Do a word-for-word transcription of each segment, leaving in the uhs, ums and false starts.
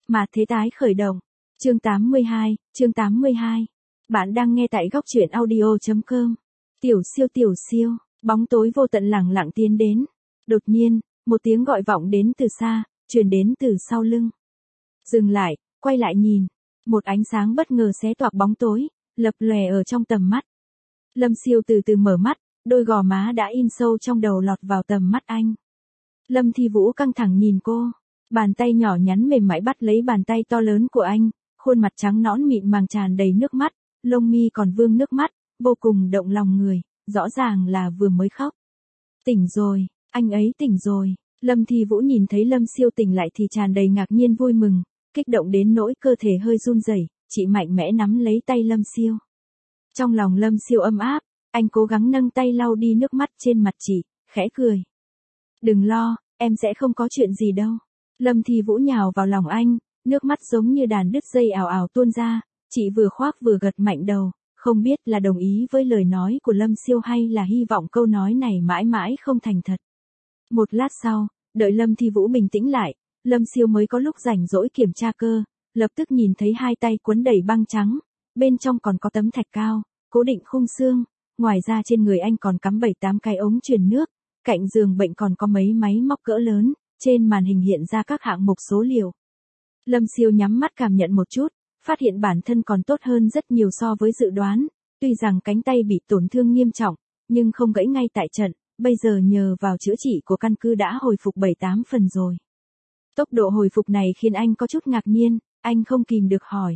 Mà thế tái khởi động. Chương tám mươi hai, chương tám mươi hai. Bạn đang nghe tại góc truyện audio chấm com. Tiểu siêu tiểu siêu, bóng tối vô tận lẳng lặng tiến đến. Đột nhiên, một tiếng gọi vọng đến từ xa, truyền đến từ sau lưng. Dừng lại, quay lại nhìn. Một ánh sáng bất ngờ xé toạc bóng tối, lập lòe ở trong tầm mắt. Lâm Siêu từ từ mở mắt, đôi gò má đã in sâu trong đầu lọt vào tầm mắt anh. Lâm Thi Vũ căng thẳng nhìn cô. Bàn tay nhỏ nhắn mềm mại bắt lấy bàn tay to lớn của anh, khuôn mặt trắng nõn mịn màng tràn đầy nước mắt, lông mi còn vương nước mắt, vô cùng động lòng người, rõ ràng là vừa mới khóc. Tỉnh rồi, anh ấy tỉnh rồi. Lâm Thi Vũ nhìn thấy Lâm Siêu tỉnh lại thì tràn đầy ngạc nhiên vui mừng, kích động đến nỗi cơ thể hơi run rẩy, chị mạnh mẽ nắm lấy tay Lâm Siêu. Trong lòng Lâm Siêu ấm áp, anh cố gắng nâng tay lau đi nước mắt trên mặt chị, khẽ cười. Đừng lo, em sẽ không có chuyện gì đâu. Lâm Thi Vũ nhào vào lòng anh, nước mắt giống như đàn đứt dây ào ào tuôn ra, chị vừa khoác vừa gật mạnh đầu, không biết là đồng ý với lời nói của Lâm Siêu hay là hy vọng câu nói này mãi mãi không thành thật. Một lát sau, đợi Lâm Thi Vũ bình tĩnh lại, Lâm Siêu mới có lúc rảnh rỗi kiểm tra cơ, lập tức nhìn thấy hai tay quấn đầy băng trắng, bên trong còn có tấm thạch cao, cố định khung xương, ngoài ra trên người anh còn cắm bảy tám cái ống truyền nước, cạnh giường bệnh còn có mấy máy móc cỡ lớn, trên màn hình hiện ra các hạng mục số liệu. Lâm Siêu nhắm mắt cảm nhận một chút, phát hiện bản thân còn tốt hơn rất nhiều so với dự đoán, tuy rằng cánh tay bị tổn thương nghiêm trọng, nhưng không gãy ngay tại trận, bây giờ nhờ vào chữa trị của căn cứ đã hồi phục bảy tám phần rồi. Tốc độ hồi phục này khiến anh có chút ngạc nhiên, anh không kìm được hỏi.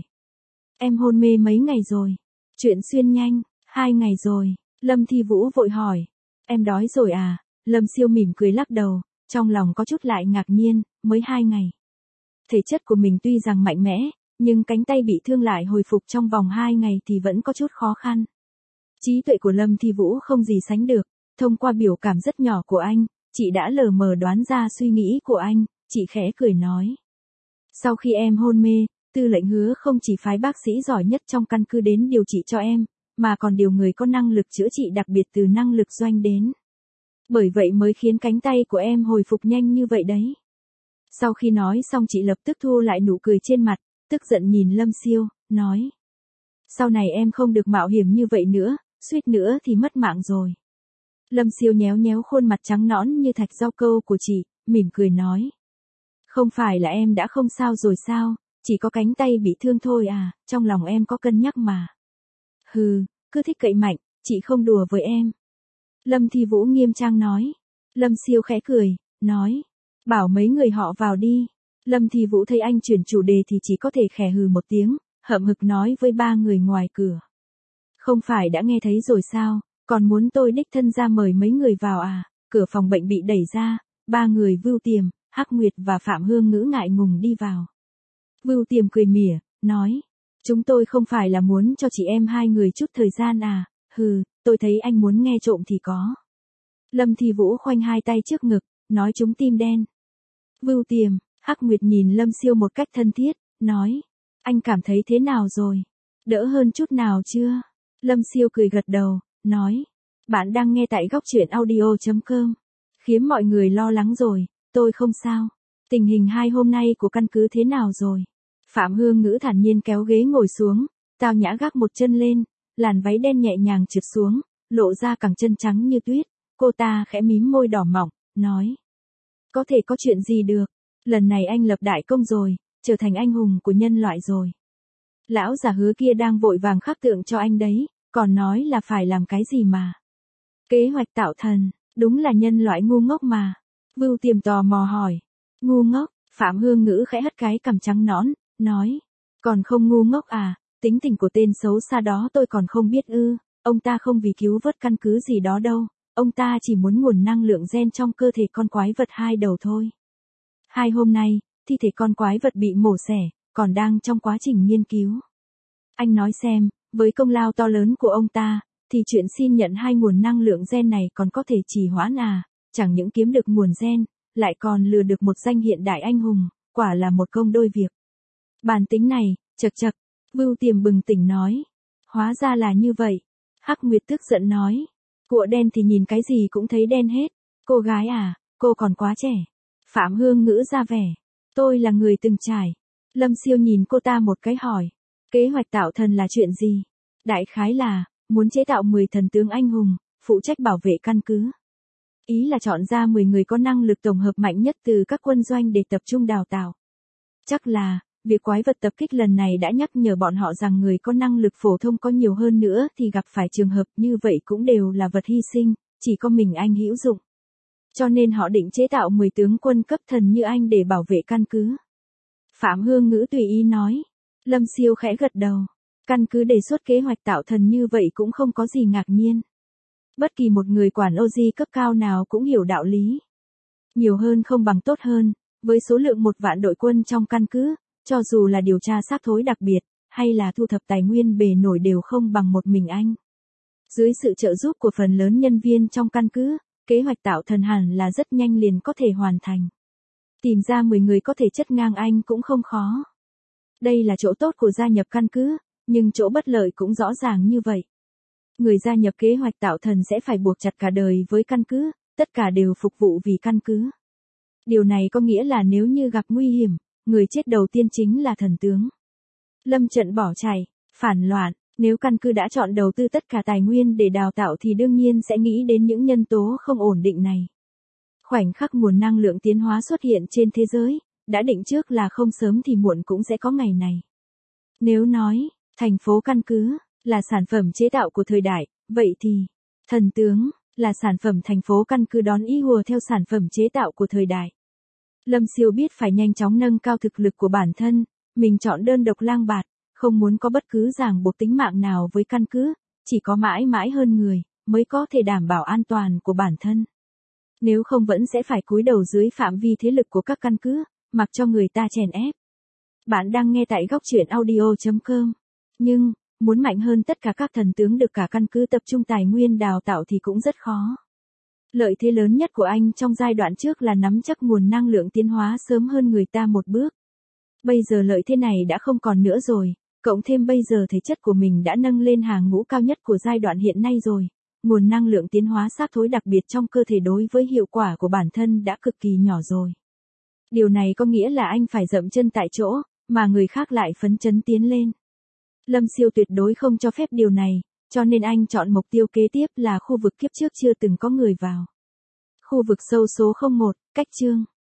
Em hôn mê mấy ngày rồi? Chuyện xuyên nhanh, hai ngày rồi. Lâm Thi Vũ vội hỏi. Em đói rồi à? Lâm Siêu mỉm cười lắc đầu, trong lòng có chút lại ngạc nhiên, mới hai ngày. Thể chất của mình tuy rằng mạnh mẽ, nhưng cánh tay bị thương lại hồi phục trong vòng hai ngày thì vẫn có chút khó khăn. Trí tuệ của Lâm Thi Vũ không gì sánh được, thông qua biểu cảm rất nhỏ của anh, chị đã lờ mờ đoán ra suy nghĩ của anh, chị khẽ cười nói. Sau khi em hôn mê, tư lệnh hứa không chỉ phái bác sĩ giỏi nhất trong căn cứ đến điều trị cho em, mà còn điều người có năng lực chữa trị đặc biệt từ năng lực doanh đến. Bởi vậy mới khiến cánh tay của em hồi phục nhanh như vậy đấy. Sau khi nói xong chị lập tức thu lại nụ cười trên mặt, tức giận nhìn Lâm Siêu, nói. Sau này em không được mạo hiểm như vậy nữa, suýt nữa thì mất mạng rồi. Lâm Siêu nhéo nhéo khuôn mặt trắng nõn như thạch rau câu của chị, mỉm cười nói. Không phải là em đã không sao rồi sao, chỉ có cánh tay bị thương thôi à, trong lòng em có cân nhắc mà. Hừ, cứ thích cậy mạnh, chị không đùa với em. Lâm Thi Vũ nghiêm trang nói. Lâm Siêu khẽ cười, nói. Bảo mấy người họ vào đi. Lâm Thi Vũ thấy anh chuyển chủ đề thì chỉ có thể khẽ hừ một tiếng, hậm hực nói với ba người ngoài cửa. Không phải đã nghe thấy rồi sao, còn muốn tôi đích thân ra mời mấy người vào à, cửa phòng bệnh bị đẩy ra, ba người Vưu Tiềm, Hắc Nguyệt và Phạm Hương Ngữ ngại ngùng đi vào. Vưu Tiềm cười mỉa, nói. Chúng tôi không phải là muốn cho chị em hai người chút thời gian à, hừ, tôi thấy anh muốn nghe trộm thì có. Lâm Thi Vũ khoanh hai tay trước ngực, nói chúng tim đen. Vưu Tiềm, Hắc Nguyệt nhìn Lâm Siêu một cách thân thiết, nói. Anh cảm thấy thế nào rồi? Đỡ hơn chút nào chưa? Lâm Siêu cười gật đầu, nói. Bạn đang nghe tại góc truyện audio chấm com. Khiến mọi người lo lắng rồi, tôi không sao. Tình hình hai hôm nay của căn cứ thế nào rồi? Phạm Hương Ngữ thản nhiên kéo ghế ngồi xuống, tao nhã gác một chân lên, làn váy đen nhẹ nhàng trượt xuống, lộ ra cẳng chân trắng như tuyết. Cô ta khẽ mím môi đỏ mọng, nói. Có thể có chuyện gì được, lần này anh lập đại công rồi, trở thành anh hùng của nhân loại rồi. Lão già Hứa kia đang vội vàng khắc tượng cho anh đấy, còn nói là phải làm cái gì mà. Kế hoạch tạo thần, đúng là nhân loại ngu ngốc mà. Vưu Tiềm tò mò hỏi. Ngu ngốc, Phạm Hương Ngữ khẽ hất cái cằm trắng nõn, nói. Còn không ngu ngốc à, tính tình của tên xấu xa đó tôi còn không biết ư, ông ta không vì cứu vớt căn cứ gì đó đâu, ông ta chỉ muốn nguồn năng lượng gen trong cơ thể con quái vật hai đầu thôi. Hai hôm nay, thi thể con quái vật bị mổ xẻ, còn đang trong quá trình nghiên cứu. Anh nói xem, với công lao to lớn của ông ta, thì chuyện xin nhận hai nguồn năng lượng gen này còn có thể trì hoãn à, chẳng những kiếm được nguồn gen, lại còn lừa được một danh hiện đại anh hùng, quả là một công đôi việc. Bản tính này, chật chật, Vưu Tiềm bừng tỉnh nói. Hóa ra là như vậy. Hắc Nguyệt tức giận nói. Cụa đen thì nhìn cái gì cũng thấy đen hết. Cô gái à, cô còn quá trẻ. Phạm Hương Ngữ ra vẻ. Tôi là người từng trải. Lâm Siêu nhìn cô ta một cái hỏi. Kế hoạch tạo thần là chuyện gì? Đại khái là, muốn chế tạo mười thần tướng anh hùng, phụ trách bảo vệ căn cứ. Ý là chọn ra mười người có năng lực tổng hợp mạnh nhất từ các quân doanh để tập trung đào tạo. Chắc là, việc quái vật tập kích lần này đã nhắc nhở bọn họ rằng người có năng lực phổ thông có nhiều hơn nữa thì gặp phải trường hợp như vậy cũng đều là vật hy sinh, chỉ có mình anh hữu dụng. Cho nên họ định chế tạo mười tướng quân cấp thần như anh để bảo vệ căn cứ. Phạm Hương Ngữ tùy ý nói. Lâm Siêu khẽ gật đầu. Căn cứ đề xuất kế hoạch tạo thần như vậy cũng không có gì ngạc nhiên. Bất kỳ một người quản ô di cấp cao nào cũng hiểu đạo lý. Nhiều hơn không bằng tốt hơn, với số lượng một vạn đội quân trong căn cứ, cho dù là điều tra xác thối đặc biệt, hay là thu thập tài nguyên bề nổi đều không bằng một mình anh. Dưới sự trợ giúp của phần lớn nhân viên trong căn cứ, kế hoạch tạo thần hẳn là rất nhanh liền có thể hoàn thành. Tìm ra mười người có thể chất ngang anh cũng không khó. Đây là chỗ tốt của gia nhập căn cứ, nhưng chỗ bất lợi cũng rõ ràng như vậy. Người gia nhập kế hoạch tạo thần sẽ phải buộc chặt cả đời với căn cứ, tất cả đều phục vụ vì căn cứ. Điều này có nghĩa là nếu như gặp nguy hiểm, người chết đầu tiên chính là thần tướng. Lâm Trận bỏ chạy, phản loạn, nếu căn cứ đã chọn đầu tư tất cả tài nguyên để đào tạo thì đương nhiên sẽ nghĩ đến những nhân tố không ổn định này. Khoảnh khắc nguồn năng lượng tiến hóa xuất hiện trên thế giới, đã định trước là không sớm thì muộn cũng sẽ có ngày này. Nếu nói, thành phố căn cứ, là sản phẩm chế tạo của thời đại, vậy thì, thần tướng, là sản phẩm thành phố căn cứ đón ý hùa theo sản phẩm chế tạo của thời đại. Lâm Siêu biết phải nhanh chóng nâng cao thực lực của bản thân, mình chọn đơn độc lang bạt, không muốn có bất cứ ràng buộc tính mạng nào với căn cứ, chỉ có mãi mãi hơn người, mới có thể đảm bảo an toàn của bản thân. Nếu không vẫn sẽ phải cúi đầu dưới phạm vi thế lực của các căn cứ, mặc cho người ta chèn ép. Bạn đang nghe tại góc truyện audio chấm com. Nhưng, muốn mạnh hơn tất cả các thần tướng được cả căn cứ tập trung tài nguyên đào tạo thì cũng rất khó. Lợi thế lớn nhất của anh trong giai đoạn trước là nắm chắc nguồn năng lượng tiến hóa sớm hơn người ta một bước. Bây giờ lợi thế này đã không còn nữa rồi, cộng thêm bây giờ thể chất của mình đã nâng lên hàng ngũ cao nhất của giai đoạn hiện nay rồi. Nguồn năng lượng tiến hóa xác thối đặc biệt trong cơ thể đối với hiệu quả của bản thân đã cực kỳ nhỏ rồi. Điều này có nghĩa là anh phải dậm chân tại chỗ, mà người khác lại phấn chấn tiến lên. Lâm Siêu tuyệt đối không cho phép điều này, cho nên anh chọn mục tiêu kế tiếp là khu vực kiếp trước chưa từng có người vào. Khu vực sâu số không một, cách chương.